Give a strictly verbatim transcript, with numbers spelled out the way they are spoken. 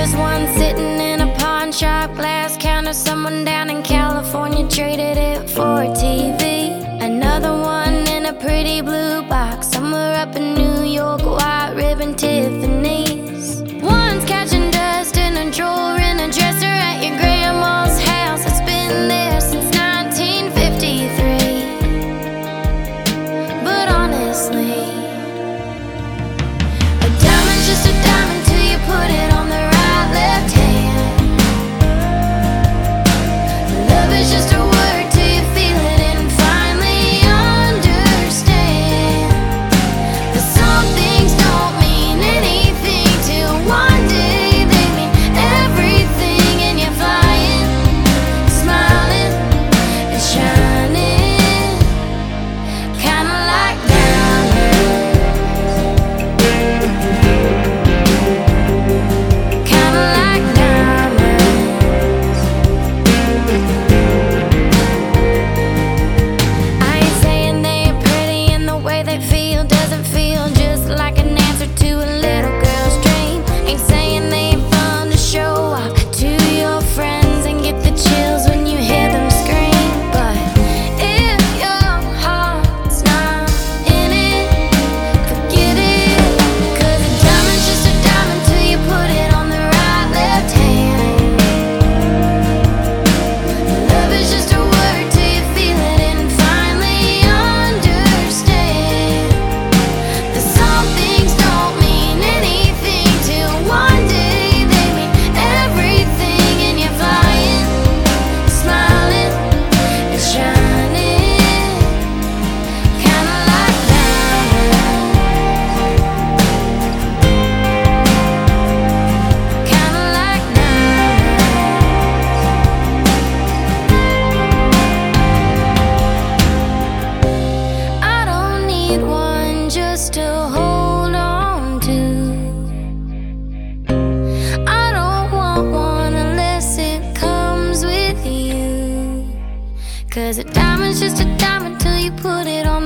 just one sitting in a pawn shop, glass counter. Someone down in California traded it for a T V. Another one in a pretty blue box, somewhere up in New York, white ribbon Tiffany's. One's catching dust in a drawer in a dresser at your grandma's house. It's been there since nineteen fifty-three. But honestly, a diamond's just a diamond till you put it on the right left hand. Love is just a word till you feel it and finally understand that some things don't mean anything till one day they mean everything, and you're flying, smiling and shining, kinda like diamonds, kinda like diamonds. I ain't saying they're pretty, and the way they feel doesn't feel just like an answer to a little girl's dream. Ain't saying they ain't fun to show off to your friends and get the chills when you hear them scream. But if your heart's not in it, forget it. 'Cause a diamond's just a diamond till you put it on the right left hand. Love is just a word till you feel it and finally understand that some things don't mean anything till one day they mean everything, and you're flying, smiling and shining, kinda like diamonds, kinda like diamonds. I don't need one just to hold on to. I don't want one unless it comes with you. 'Cause a diamond's just a diamond till you put it on